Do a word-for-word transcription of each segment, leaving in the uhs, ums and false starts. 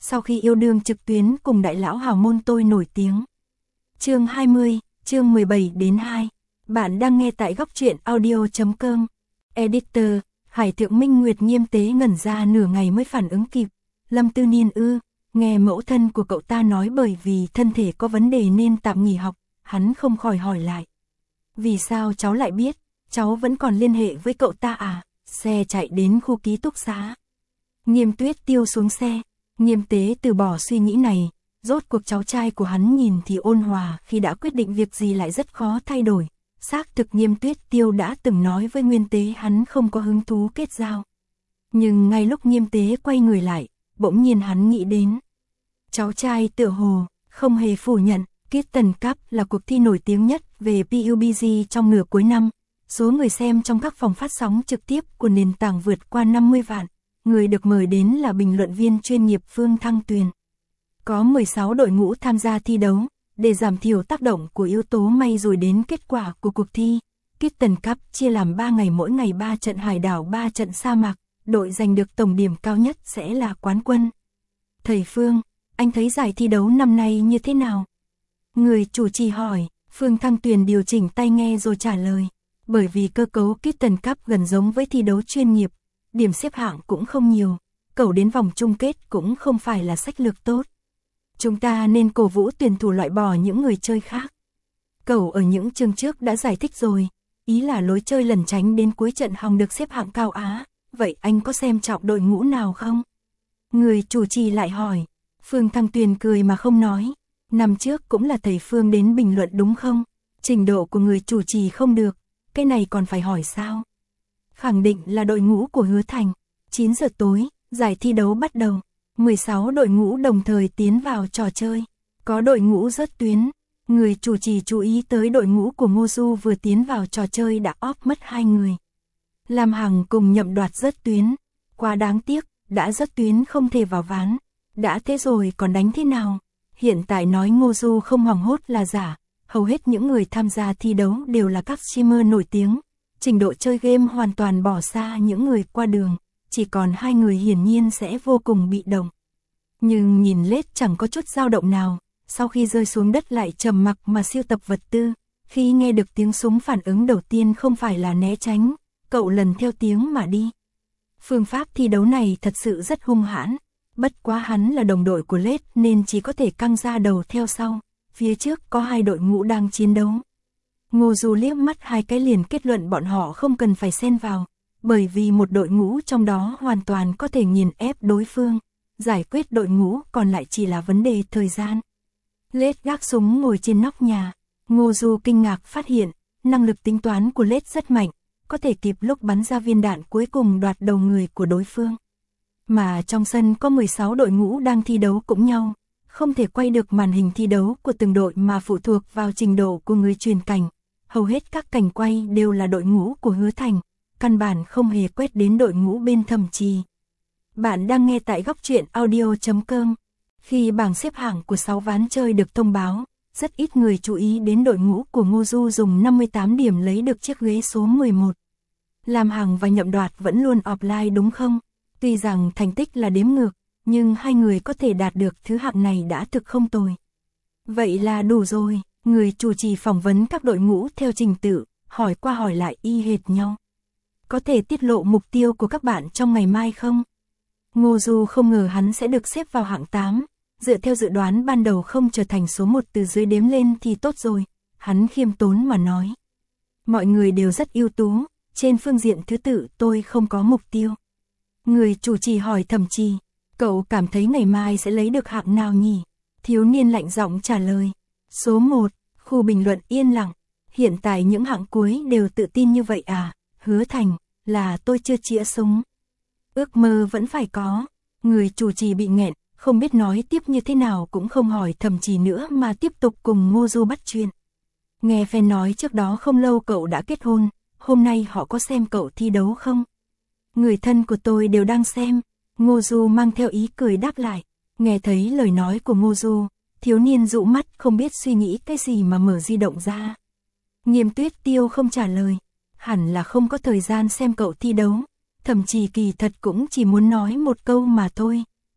sau khi yêu đương trực tuyến cùng đại lão hào môn tôi nổi tiếng. Chương hai mươi, chương mười bảy đến hai. Bạn đang nghe tại góc truyện audio chấm com. Editor, Hải Thượng Minh Nguyệt Nghiêm Tế ngẩn ra nửa ngày mới phản ứng kịp. Lâm Tư Niên ư, nghe mẫu thân của cậu ta nói bởi vì thân thể có vấn đề nên tạm nghỉ học, hắn không khỏi hỏi lại. Vì sao cháu lại biết, cháu vẫn còn liên hệ với cậu ta à? Xe chạy đến khu ký túc xá. Nghiêm Tuyết Tiêu xuống xe, Nghiêm Tế từ bỏ suy nghĩ này, rốt cuộc cháu trai của hắn nhìn thì ôn hòa, khi đã quyết định việc gì lại rất khó thay đổi. Xác thực Nghiêm Tuyết Tiêu đã từng nói với Nguyên Tế hắn không có hứng thú kết giao. Nhưng ngay lúc Nghiêm Tế quay người lại, bỗng nhiên hắn nghĩ đến. Cháu trai tựa hồ, không hề phủ nhận, Kitten Cup là cuộc thi nổi tiếng nhất về pê u bê giê trong nửa cuối năm. Số người xem trong các phòng phát sóng trực tiếp của nền tảng vượt qua năm mươi vạn. Người được mời đến là bình luận viên chuyên nghiệp Phương Thăng Tuyền. Có mười sáu đội ngũ tham gia thi đấu, để giảm thiểu tác động của yếu tố may rủi đến kết quả của cuộc thi. Kitten Cup chia làm ba ngày, mỗi ngày ba trận hải đảo, ba trận sa mạc, đội giành được tổng điểm cao nhất sẽ là quán quân. Thầy Phương, anh thấy giải thi đấu năm nay như thế nào? Người chủ trì hỏi, Phương Thăng Tuyền điều chỉnh tai nghe rồi trả lời. Bởi vì cơ cấu Kitten Cup gần giống với thi đấu chuyên nghiệp, điểm xếp hạng cũng không nhiều, cậu đến vòng chung kết cũng không phải là sách lược tốt. Chúng ta nên cổ vũ tuyển thủ loại bỏ những người chơi khác. Cậu ở những chương trước đã giải thích rồi, ý là lối chơi lẩn tránh đến cuối trận hòng được xếp hạng cao Á, vậy anh có xem trọng đội ngũ nào không? Người chủ trì lại hỏi, Phương Thăng Tuyền cười mà không nói, năm trước cũng là thầy Phương đến bình luận đúng không? Trình độ của người chủ trì không được, cái này còn phải hỏi sao? Khẳng định là đội ngũ của Hứa Thành. chín giờ tối, giải thi đấu bắt đầu. mười sáu đội ngũ đồng thời tiến vào trò chơi. Có đội ngũ rớt tuyến. Người chủ trì chú ý tới đội ngũ của Ngô Du vừa tiến vào trò chơi đã óp mất hai người. Lam Hằng cùng Nhậm Đoạt rớt tuyến. Quá đáng tiếc, đã rớt tuyến không thể vào ván. Đã thế rồi còn đánh thế nào? Hiện tại nói Ngô Du không hoảng hốt là giả. Hầu hết những người tham gia thi đấu đều là các streamer nổi tiếng. Trình độ chơi game hoàn toàn bỏ xa những người qua đường, chỉ còn hai người hiển nhiên sẽ vô cùng bị động. Nhưng nhìn Lết chẳng có chút dao động nào, sau khi rơi xuống đất lại trầm mặc mà siêu tập vật tư. Khi nghe được tiếng súng phản ứng đầu tiên không phải là né tránh, cậu lần theo tiếng mà đi. Phương pháp thi đấu này thật sự rất hung hãn, bất quá hắn là đồng đội của Lết nên chỉ có thể căng ra đầu theo sau. Phía trước có hai đội ngũ đang chiến đấu. Ngô Du liếc mắt hai cái liền kết luận bọn họ không cần phải xen vào, bởi vì một đội ngũ trong đó hoàn toàn có thể nghiền ép đối phương, giải quyết đội ngũ còn lại chỉ là vấn đề thời gian. Lết gác súng ngồi trên nóc nhà, Ngô Du kinh ngạc phát hiện, năng lực tính toán của Lết rất mạnh, có thể kịp lúc bắn ra viên đạn cuối cùng đoạt đầu người của đối phương. Mà trong sân có mười sáu đội ngũ đang thi đấu cũng nhau. Không thể quay được màn hình thi đấu của từng đội mà phụ thuộc vào trình độ của người truyền cảnh. Hầu hết các cảnh quay đều là đội ngũ của Hứa Thành, căn bản không hề quét đến đội ngũ bên Thẩm Trì. Bạn đang nghe tại góc truyện audio chấm com. Khi bảng xếp hạng của sáu ván chơi được thông báo, rất ít người chú ý đến đội ngũ của Ngô Du dùng năm mươi tám điểm lấy được chiếc ghế số mười một. Lam Hằng và Nhậm Đoạt vẫn luôn offline đúng không? Tuy rằng thành tích là đếm ngược, nhưng hai người có thể đạt được thứ hạng này đã thực không tồi. Vậy là đủ rồi, người chủ trì phỏng vấn các đội ngũ theo trình tự, hỏi qua hỏi lại y hệt nhau. Có thể tiết lộ mục tiêu của các bạn trong ngày mai không? Ngô Du không ngờ hắn sẽ được xếp vào hạng tám, dựa theo dự đoán ban đầu không trở thành số một từ dưới đếm lên thì tốt rồi, hắn khiêm tốn mà nói. Mọi người đều rất ưu tú, trên phương diện thứ tự tôi không có mục tiêu. Người chủ trì hỏi Thẩm Trì. Cậu cảm thấy ngày mai sẽ lấy được hạng nào nhỉ? Thiếu niên lạnh giọng trả lời. Số một, khu bình luận yên lặng. Hiện tại những hạng cuối đều tự tin như vậy à? Hứa Thành, là tôi chưa chĩa súng. Ước mơ vẫn phải có. Người chủ trì bị nghẹn, không biết nói tiếp như thế nào cũng không hỏi Thẩm Trì nữa mà tiếp tục cùng Ngô Du bắt chuyện. Nghe fan nói trước đó không lâu cậu đã kết hôn, hôm nay họ có xem cậu thi đấu không? Người thân của tôi đều đang xem. Ngô Du mang theo ý cười đáp lại. Nghe thấy lời nói của Ngô Du, thiếu niên dụ mắt không biết suy nghĩ cái gì mà mở di động ra. Nghiêm Tuyết Tiêu không trả lời. Hẳn là không có thời gian xem cậu thi đấu. Thẩm Trì kỳ thật cũng chỉ muốn nói một câu mà thôi.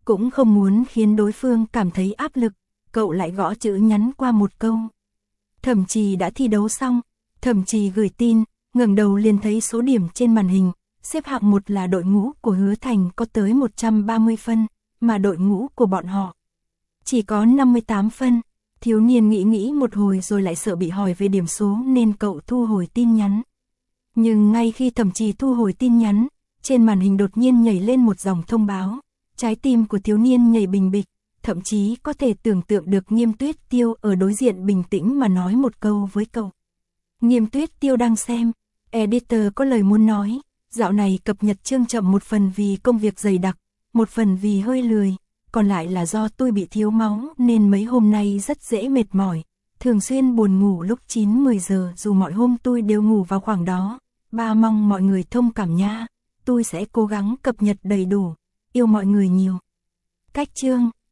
cũng không muốn khiến đối phương cảm thấy áp lực, cậu lại gõ chữ nhắn qua một câu. Thẩm Trì đã thi đấu xong, Thẩm Trì gửi tin, ngẩng đầu liền thấy số điểm trên màn hình, xếp hạng một là đội ngũ của Hứa Thành có tới một trăm ba mươi phân, mà đội ngũ của bọn họ chỉ có năm mươi tám phân. Thiếu niên nghĩ nghĩ một hồi rồi lại sợ bị hỏi về điểm số nên cậu thu hồi tin nhắn. Nhưng ngay khi Thẩm Trì thu hồi tin nhắn, trên màn hình đột nhiên nhảy lên một dòng thông báo. Trái tim của thiếu niên nhảy bình bịch, thậm chí có thể tưởng tượng được Nghiêm Tuyết Tiêu ở đối diện bình tĩnh mà nói một câu với cậu. Nghiêm Tuyết Tiêu đang xem, editor có lời muốn nói, dạo này cập nhật chương chậm một phần vì công việc dày đặc, một phần vì hơi lười, còn lại là do tôi bị thiếu máu nên mấy hôm nay rất dễ mệt mỏi, thường xuyên buồn ngủ lúc chín mười giờ dù mọi hôm tôi đều ngủ vào khoảng đó, ba mong mọi người thông cảm nha, tôi sẽ cố gắng cập nhật đầy đủ, yêu mọi người nhiều. Cách chương